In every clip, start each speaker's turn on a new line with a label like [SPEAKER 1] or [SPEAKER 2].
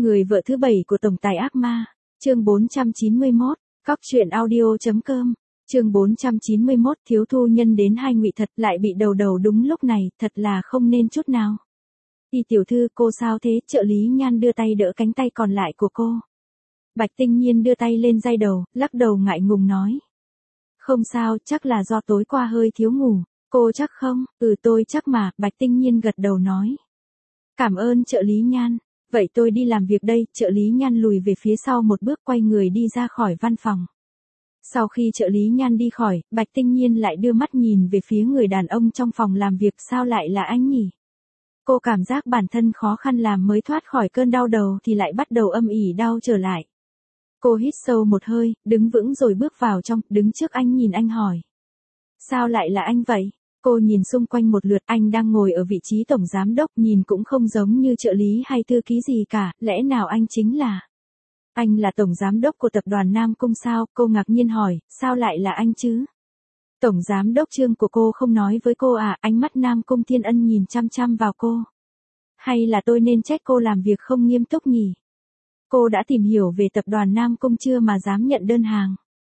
[SPEAKER 1] Người vợ thứ 7 của tổng tài ác ma, chương 491, Cóc truyện audio.com, chương 491 thiếu thu nhân đến hai ngụy thật lại bị đầu đầu đúng lúc này, thật là không nên chút nào. Thì tiểu thư cô sao thế, trợ lý Nhan đưa tay đỡ cánh tay còn lại của cô. Bạch Tinh Nhiên đưa tay lên dây đầu, lắc đầu ngại ngùng nói. Không sao, chắc là do tối qua hơi thiếu ngủ, cô chắc không, tôi chắc mà, Bạch Tinh Nhiên gật đầu nói. Cảm ơn trợ lý Nhan. Vậy tôi đi làm việc đây, trợ lý Nhan lùi về phía sau một bước quay người đi ra khỏi văn phòng. Sau khi trợ lý Nhan đi khỏi, Bạch Tinh Nhiên lại đưa mắt nhìn về phía người đàn ông trong phòng làm việc, sao lại là anh nhỉ? Cô cảm giác bản thân khó khăn làm mới thoát khỏi cơn đau đầu thì lại bắt đầu âm ỉ đau trở lại. Cô hít sâu một hơi, đứng vững rồi bước vào trong, đứng trước anh nhìn anh hỏi. Sao lại là anh vậy? Cô nhìn xung quanh một lượt, anh đang ngồi ở vị trí tổng giám đốc, nhìn cũng không giống như trợ lý hay thư ký gì cả, lẽ nào anh chính là... Anh là tổng giám đốc của tập đoàn Nam Cung sao? Cô ngạc nhiên hỏi, sao lại là anh chứ? Tổng giám đốc Trương của cô không nói với cô à? Ánh mắt Nam Cung Thiên Ân nhìn chăm chăm vào cô. Hay là tôi nên trách cô làm việc không nghiêm túc nhỉ? Cô đã tìm hiểu về tập đoàn Nam Cung chưa mà dám nhận đơn hàng?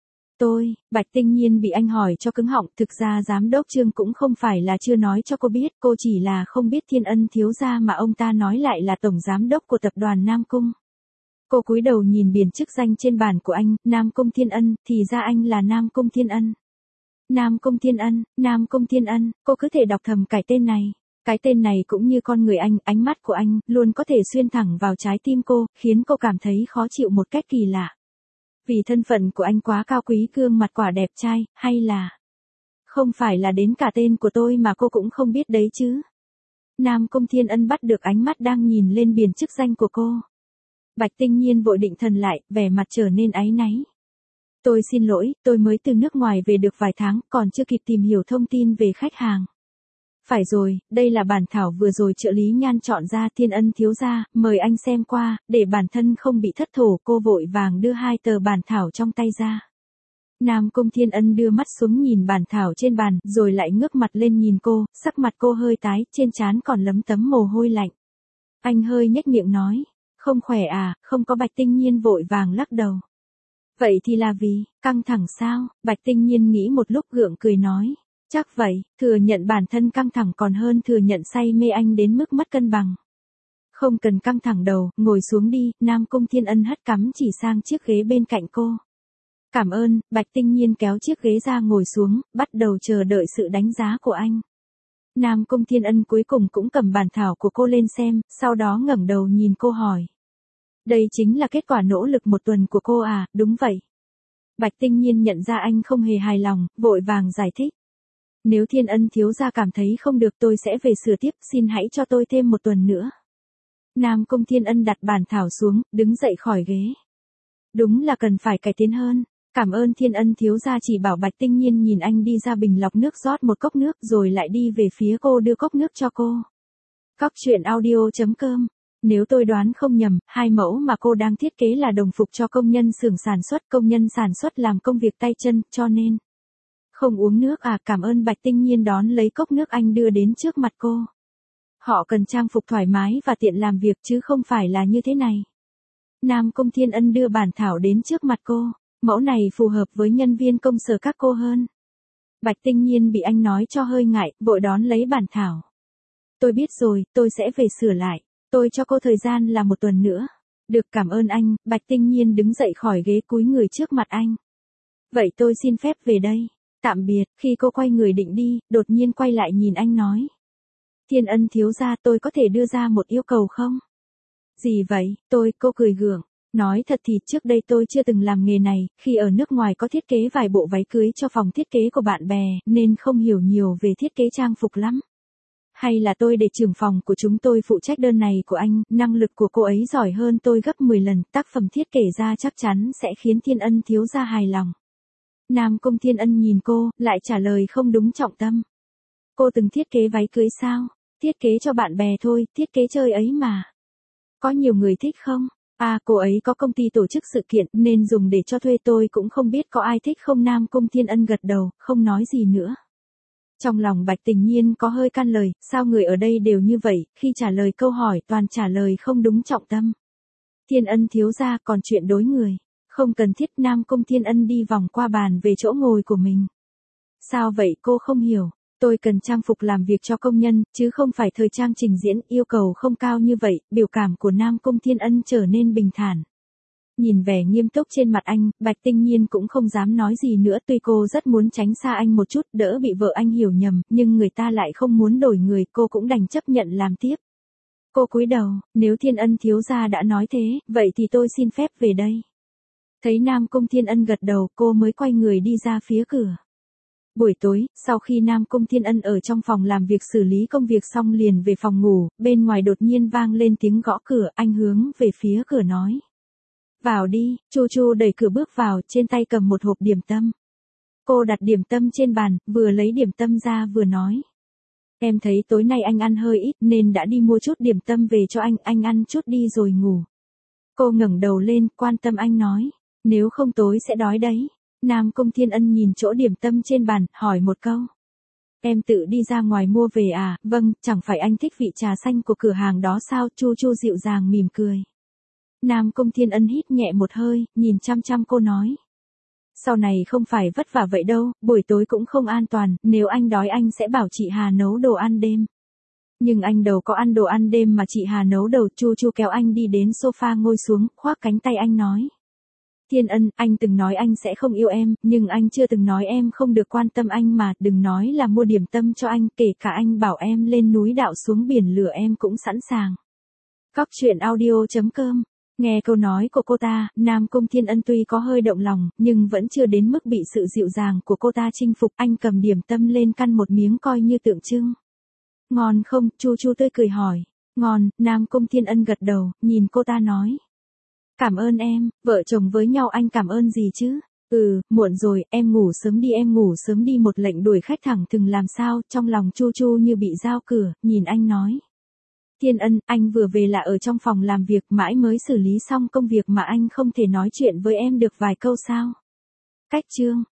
[SPEAKER 1] Bạch Tinh Nhiên bị anh hỏi cho cứng họng, thực ra giám đốc Trương cũng không phải là chưa nói cho cô biết, cô chỉ là không biết Thiên Ân thiếu gia mà ông ta nói lại là tổng giám đốc của tập đoàn Nam Cung. Cô cúi đầu nhìn biển chức danh trên bàn của anh, Nam Cung Thiên Ân, thì ra anh là Nam Cung Thiên Ân. Nam Cung Thiên Ân, Nam Cung Thiên Ân, cô cứ thể đọc thầm cái tên này. Cái tên này cũng như con người anh, ánh mắt của anh, luôn có thể xuyên thẳng vào trái tim cô, khiến cô cảm thấy khó chịu một cách kỳ lạ. Vì thân phận của anh quá cao quý, gương mặt quả đẹp trai, hay là... Không phải là đến cả tên của tôi mà cô cũng không biết đấy chứ. Nam Cung Thiên Ân bắt được ánh mắt đang nhìn lên biển chức danh của cô. Bạch Tinh Nhiên vội định thần lại, vẻ mặt trở nên áy náy. Tôi xin lỗi, tôi mới từ nước ngoài về được vài tháng, còn chưa kịp tìm hiểu thông tin về khách hàng. Phải rồi, đây là bản thảo vừa rồi trợ lý Nhan chọn ra, Thiên Ân thiếu gia, mời anh xem qua, để bản thân không bị thất thổ. Cô vội vàng đưa hai tờ bản thảo trong tay ra. Nam Cung Thiên Ân đưa mắt xuống nhìn bản thảo trên bàn, rồi lại ngước mặt lên nhìn cô, sắc mặt cô hơi tái, trên trán còn lấm tấm mồ hôi lạnh. Anh hơi nhếch miệng nói, không khỏe à? Không có. Bạch Tinh Nhiên vội vàng lắc đầu. Vậy thì là vì, căng thẳng sao? Bạch Tinh Nhiên nghĩ một lúc gượng cười nói. Chắc vậy, thừa nhận bản thân căng thẳng còn hơn thừa nhận say mê anh đến mức mất cân bằng. Không cần căng thẳng đầu, ngồi xuống đi. Nam Cung Thiên Ân hất cắm chỉ sang chiếc ghế bên cạnh cô. Cảm ơn. Bạch Tinh Nhiên kéo chiếc ghế ra ngồi xuống, bắt đầu chờ đợi sự đánh giá của anh. Nam Cung Thiên Ân cuối cùng cũng cầm bản thảo của cô lên xem, sau đó ngẩng đầu nhìn cô hỏi. Đây chính là kết quả nỗ lực một tuần của cô à? Đúng vậy. Bạch Tinh Nhiên nhận ra anh không hề hài lòng, vội vàng giải thích. Nếu Thiên Ân thiếu gia cảm thấy không được tôi sẽ về sửa tiếp, xin hãy cho tôi thêm một tuần nữa. Nam Cung Thiên Ân đặt bản thảo xuống, đứng dậy khỏi ghế. Đúng là cần phải cải tiến hơn. Cảm ơn Thiên Ân thiếu gia chỉ bảo. Bạch Tinh Nhiên nhìn anh đi ra bình lọc nước rót một cốc nước rồi lại đi về phía cô đưa cốc nước cho cô. Cóc truyện audio.com. Nếu tôi đoán không nhầm, hai mẫu mà cô đang thiết kế là đồng phục cho công nhân xưởng sản xuất. Công nhân sản xuất làm công việc tay chân, cho nên... Không uống nước à? Cảm ơn. Bạch Tinh Nhiên đón lấy cốc nước anh đưa đến trước mặt cô. Họ cần trang phục thoải mái và tiện làm việc chứ không phải là như thế này. Nam Cung Thiên Ân đưa bản thảo đến trước mặt cô. Mẫu này phù hợp với nhân viên công sở các cô hơn. Bạch Tinh Nhiên bị anh nói cho hơi ngại, vội đón lấy bản thảo. Tôi biết rồi, tôi sẽ về sửa lại. Tôi cho cô thời gian là một tuần nữa. Được, cảm ơn anh. Bạch Tinh Nhiên đứng dậy khỏi ghế cúi người trước mặt anh. Vậy tôi xin phép về đây. Tạm biệt. Khi cô quay người định đi, đột nhiên quay lại nhìn anh nói. Thiên Ân thiếu gia, tôi có thể đưa ra một yêu cầu không? Gì vậy? Cô cười gượng. Nói thật thì trước đây tôi chưa từng làm nghề này, khi ở nước ngoài có thiết kế vài bộ váy cưới cho phòng thiết kế của bạn bè, nên không hiểu nhiều về thiết kế trang phục lắm. Hay là tôi để trưởng phòng của chúng tôi phụ trách đơn này của anh, năng lực của cô ấy giỏi hơn tôi gấp 10 lần, tác phẩm thiết kế ra chắc chắn sẽ khiến Thiên Ân thiếu gia hài lòng. Nam Cung Thiên Ân nhìn cô, lại trả lời không đúng trọng tâm. Cô từng thiết kế váy cưới sao? Thiết kế cho bạn bè thôi, thiết kế chơi ấy mà. Có nhiều người thích không? À, cô ấy có công ty tổ chức sự kiện nên dùng để cho thuê, tôi cũng không biết có ai thích không. Nam Cung Thiên Ân gật đầu, không nói gì nữa. Trong lòng Bạch Tình Nhiên có hơi can lời, sao người ở đây đều như vậy, khi trả lời câu hỏi toàn trả lời không đúng trọng tâm. Thiên Ân thiếu gia còn chuyện đối người. Không cần thiết. Nam Cung Thiên Ân đi vòng qua bàn về chỗ ngồi của mình. Sao vậy cô không hiểu? Tôi cần trang phục làm việc cho công nhân, chứ không phải thời trang trình diễn, yêu cầu không cao như vậy. Biểu cảm của Nam Cung Thiên Ân trở nên bình thản. Nhìn vẻ nghiêm túc trên mặt anh, Bạch Tinh Nhiên cũng không dám nói gì nữa, tuy cô rất muốn tránh xa anh một chút, đỡ bị vợ anh hiểu nhầm, nhưng người ta lại không muốn đổi người, cô cũng đành chấp nhận làm tiếp. Cô cúi đầu, nếu Thiên Ân thiếu gia đã nói thế, vậy thì tôi xin phép về đây. Thấy Nam Cung Thiên Ân gật đầu, cô mới quay người đi ra phía cửa. Buổi tối, sau khi Nam Cung Thiên Ân ở trong phòng làm việc xử lý công việc xong liền về phòng ngủ, bên ngoài đột nhiên vang lên tiếng gõ cửa, anh hướng về phía cửa nói. Vào đi. Chu Chu đẩy cửa bước vào, trên tay cầm một hộp điểm tâm. Cô đặt điểm tâm trên bàn, vừa lấy điểm tâm ra vừa nói. Em thấy tối nay anh ăn hơi ít nên đã đi mua chút điểm tâm về cho anh ăn chút đi rồi ngủ. Cô ngẩng đầu lên, quan tâm anh nói. Nếu không tối sẽ đói đấy. Nam Cung Thiên Ân nhìn chỗ điểm tâm trên bàn, hỏi một câu. Em tự đi ra ngoài mua về à? Vâng, chẳng phải anh thích vị trà xanh của cửa hàng đó sao? Chu Chu dịu dàng mỉm cười. Nam Cung Thiên Ân hít nhẹ một hơi, nhìn chăm chăm cô nói. Sau này không phải vất vả vậy đâu, buổi tối cũng không an toàn, nếu anh đói anh sẽ bảo chị Hà nấu đồ ăn đêm. Nhưng anh đâu có ăn đồ ăn đêm mà chị Hà nấu đâu. Chu Chu kéo anh đi đến sofa ngồi xuống, khoác cánh tay anh nói. Thiên Ân, anh từng nói anh sẽ không yêu em, nhưng anh chưa từng nói em không được quan tâm anh mà, đừng nói là mua điểm tâm cho anh, kể cả anh bảo em lên núi đạo xuống biển lửa em cũng sẵn sàng. Cóc truyện audio.com. Nghe câu nói của cô ta, Nam Cung Thiên Ân tuy có hơi động lòng, nhưng vẫn chưa đến mức bị sự dịu dàng của cô ta chinh phục. Anh cầm điểm tâm lên căn một miếng coi như tượng trưng. Ngon không? Chu Chu tươi cười hỏi. Ngon. Nam Cung Thiên Ân gật đầu, nhìn cô ta nói. Cảm ơn em, vợ chồng với nhau anh cảm ơn gì chứ? Muộn rồi, em ngủ sớm đi. Một lệnh đuổi khách thẳng thừng làm sao? Trong lòng Chu Chu như bị dao cửa, nhìn anh nói. Thiên Ân, anh vừa về là ở trong phòng làm việc, mãi mới xử lý xong công việc mà anh không thể nói chuyện với em được vài câu sao? Cách chương.